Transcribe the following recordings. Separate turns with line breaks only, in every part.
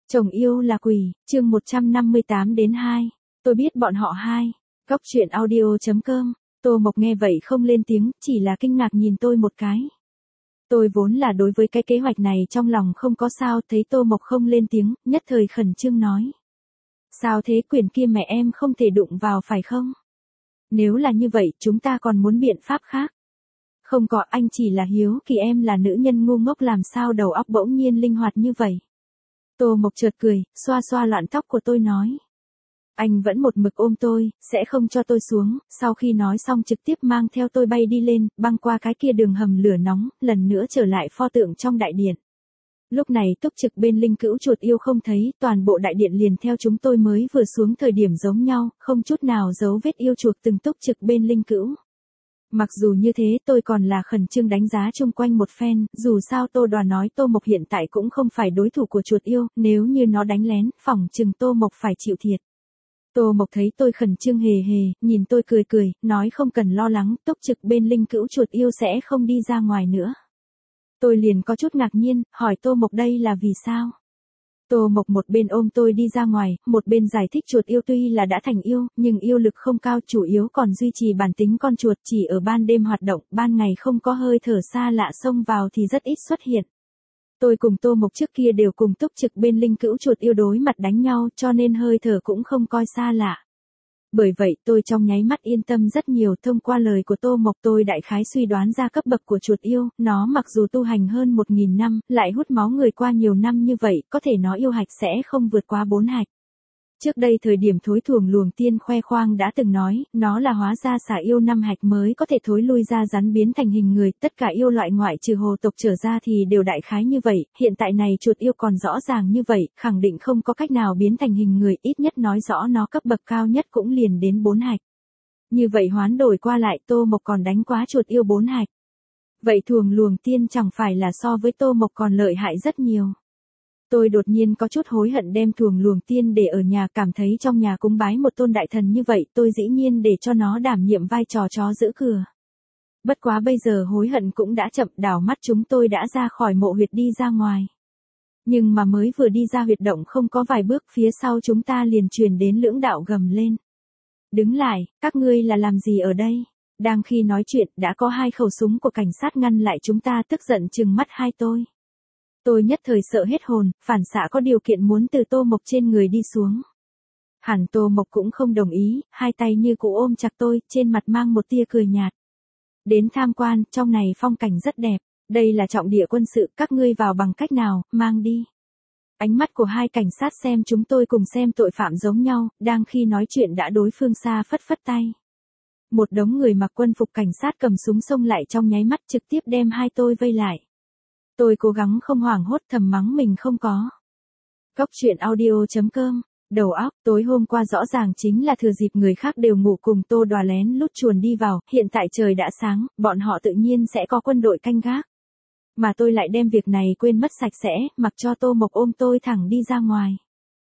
Chồng yêu là quỷ, chương 158-2. Tôi biết bọn họ hai. Góc chuyện audio.com. Tô Mộc nghe vậy không lên tiếng, chỉ là kinh ngạc nhìn tôi một cái. Tôi vốn là đối với cái kế hoạch này trong lòng không có sao, thấy Tô Mộc không lên tiếng, nhất thời khẩn trương nói. Sao thế, quyển kia mẹ em không thể đụng vào phải không? Nếu là như vậy, chúng ta còn muốn biện pháp khác. Không có, anh chỉ là hiếu kỳ em là nữ nhân ngu ngốc làm sao đầu óc bỗng nhiên linh hoạt như vậy. Tô Mộc chợt cười, xoa xoa loạn tóc của tôi nói. Anh vẫn một mực ôm tôi, sẽ không cho tôi xuống, sau khi nói xong trực tiếp mang theo tôi bay đi lên, băng qua cái kia đường hầm lửa nóng, lần nữa trở lại pho tượng trong đại điện. Lúc này túc trực bên linh cữu chuột yêu không thấy, toàn bộ đại điện liền theo chúng tôi mới vừa xuống thời điểm giống nhau, không chút nào dấu vết yêu chuột từng túc trực bên linh cữu. Mặc dù như thế tôi còn là khẩn trương đánh giá chung quanh một phen, dù sao Tô Đoà nói Tô Mộc hiện tại cũng không phải đối thủ của chuột yêu, nếu như nó đánh lén, phỏng chừng Tô Mộc phải chịu thiệt. Tô Mộc thấy tôi khẩn trương hề hề, nhìn tôi cười cười, nói không cần lo lắng, túc trực bên linh cữu chuột yêu sẽ không đi ra ngoài nữa. Tôi liền có chút ngạc nhiên, hỏi Tô Mộc đây là vì sao? Tô Mộc một bên ôm tôi đi ra ngoài, một bên giải thích chuột yêu tuy là đã thành yêu, nhưng yêu lực không cao, chủ yếu còn duy trì bản tính con chuột, chỉ ở ban đêm hoạt động, ban ngày không có hơi thở xa lạ xông vào thì rất ít xuất hiện. Tôi cùng Tô Mộc trước kia đều cùng túc trực bên linh cữu chuột yêu đối mặt đánh nhau, cho nên hơi thở cũng không coi xa lạ. Bởi vậy tôi trong nháy mắt yên tâm rất nhiều, thông qua lời của Tô Mộc tôi đại khái suy đoán ra cấp bậc của chuột yêu, nó mặc dù tu hành hơn 1.000 năm, lại hút máu người qua nhiều năm như vậy, có thể nó yêu hạch sẽ không vượt quá 4 hạch. Trước đây thời điểm thối thuồng luồng tiên khoe khoang đã từng nói, nó là hóa ra xả yêu 5 hạch mới có thể thối lui ra rắn biến thành hình người, tất cả yêu loại ngoại trừ hồ tộc trở ra thì đều đại khái như vậy, hiện tại này chuột yêu còn rõ ràng như vậy, khẳng định không có cách nào biến thành hình người, ít nhất nói rõ nó cấp bậc cao nhất cũng liền đến 4 hạch. Như vậy hoán đổi qua lại Tô Mộc còn đánh quá chuột yêu 4 hạch. Vậy thuồng luồng tiên chẳng phải là so với Tô Mộc còn lợi hại rất nhiều. Tôi đột nhiên có chút hối hận đem thuồng luồng tiên để ở nhà, cảm thấy trong nhà cúng bái một tôn đại thần như vậy, tôi dĩ nhiên để cho nó đảm nhiệm vai trò chó giữ cửa. Bất quá bây giờ hối hận cũng đã chậm, đảo mắt chúng tôi đã ra khỏi mộ huyệt đi ra ngoài. Nhưng mà mới vừa đi ra huyệt động không có vài bước, phía sau chúng ta liền truyền đến lưỡng đạo gầm lên. Đứng lại, các ngươi là làm gì ở đây? Đang khi nói chuyện, đã có 2 khẩu súng của cảnh sát ngăn lại chúng ta, tức giận trừng mắt hai tôi. Tôi nhất thời sợ hết hồn, phản xạ có điều kiện muốn từ Tô Mộc trên người đi xuống. Hẳn Tô Mộc cũng không đồng ý, hai tay như cụ ôm chặt tôi, trên mặt mang một tia cười nhạt. Đến tham quan, trong này phong cảnh rất đẹp, đây là trọng địa quân sự, các ngươi vào bằng cách nào, mang đi. Ánh mắt của hai cảnh sát xem chúng tôi cùng xem tội phạm giống nhau, đang khi nói chuyện đã đối phương xa phất phất tay. Một đống người mặc quân phục cảnh sát cầm súng xông lại trong nháy mắt, trực tiếp đem hai tôi vây lại. Tôi cố gắng không hoảng hốt, thầm mắng mình không có. Góc chuyện audio.com. Đầu óc, tối hôm qua rõ ràng chính là thừa dịp người khác đều ngủ cùng Tô Đoà lén lút chuồn đi vào, hiện tại trời đã sáng, bọn họ tự nhiên sẽ có quân đội canh gác. Mà tôi lại đem việc này quên mất sạch sẽ, mặc cho Tô Mộc ôm tôi thẳng đi ra ngoài.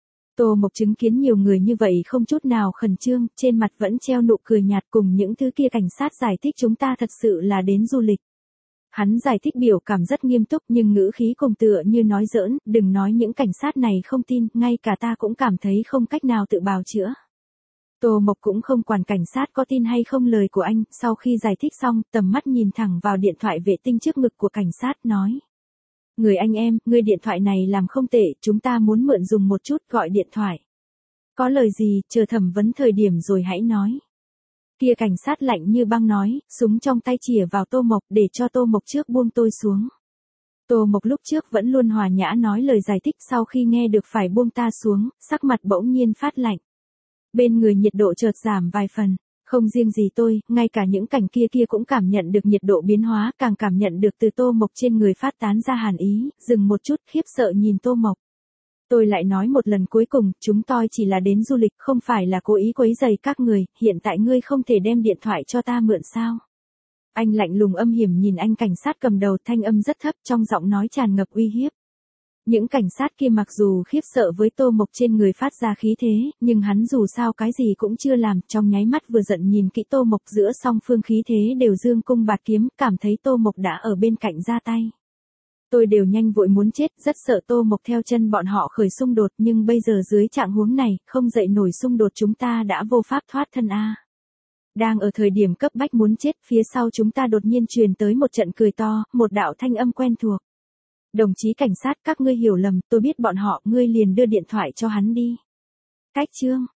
Tô Mộc chứng kiến nhiều người như vậy không chút nào khẩn trương, trên mặt vẫn treo nụ cười nhạt, cùng những thứ kia cảnh sát giải thích chúng ta thật sự là đến du lịch. Hắn giải thích biểu cảm rất nghiêm túc nhưng ngữ khí cùng tựa như nói giỡn, đừng nói những cảnh sát này không tin, ngay cả ta cũng cảm thấy không cách nào tự bào chữa. Tô Mộc cũng không quản cảnh sát có tin hay không lời của anh, sau khi giải thích xong, tầm mắt nhìn thẳng vào điện thoại vệ tinh trước ngực của cảnh sát, nói. Người anh em, người điện thoại này làm không tệ, chúng ta muốn mượn dùng một chút, gọi điện thoại. Có lời gì, chờ thẩm vấn thời điểm rồi hãy nói. Kia cảnh sát lạnh như băng nói, súng trong tay chìa vào Tô Mộc để cho Tô Mộc trước buông tôi xuống. Tô Mộc lúc trước vẫn luôn hòa nhã nói lời giải thích, sau khi nghe được phải buông ta xuống, sắc mặt bỗng nhiên phát lạnh. Bên người nhiệt độ chợt giảm vài phần, không riêng gì tôi, ngay cả những cảnh kia cũng cảm nhận được nhiệt độ biến hóa, càng cảm nhận được từ Tô Mộc trên người phát tán ra hàn ý, dừng một chút khiếp sợ nhìn Tô Mộc. Tôi lại nói một lần cuối cùng, chúng tôi chỉ là đến du lịch, không phải là cố ý quấy rầy các người, hiện tại ngươi không thể đem điện thoại cho ta mượn sao? Anh lạnh lùng âm hiểm nhìn anh cảnh sát cầm đầu, thanh âm rất thấp, trong giọng nói tràn ngập uy hiếp. Những cảnh sát kia mặc dù khiếp sợ với Tô Mộc trên người phát ra khí thế, nhưng hắn dù sao cái gì cũng chưa làm, trong nháy mắt vừa giận nhìn kỹ Tô Mộc, giữa song phương khí thế đều dương cung bạt kiếm, cảm thấy Tô Mộc đã ở bên cạnh ra tay. Tôi đều nhanh vội muốn chết, rất sợ Tô Mộc theo chân bọn họ khởi xung đột, nhưng bây giờ dưới trạng huống này, không dậy nổi xung đột chúng ta đã vô pháp thoát thân a. Đang ở thời điểm cấp bách muốn chết, phía sau chúng ta đột nhiên truyền tới một trận cười to, một đạo thanh âm quen thuộc. Đồng chí cảnh sát, các ngươi hiểu lầm, tôi biết bọn họ, ngươi liền đưa điện thoại cho hắn đi. Cách chương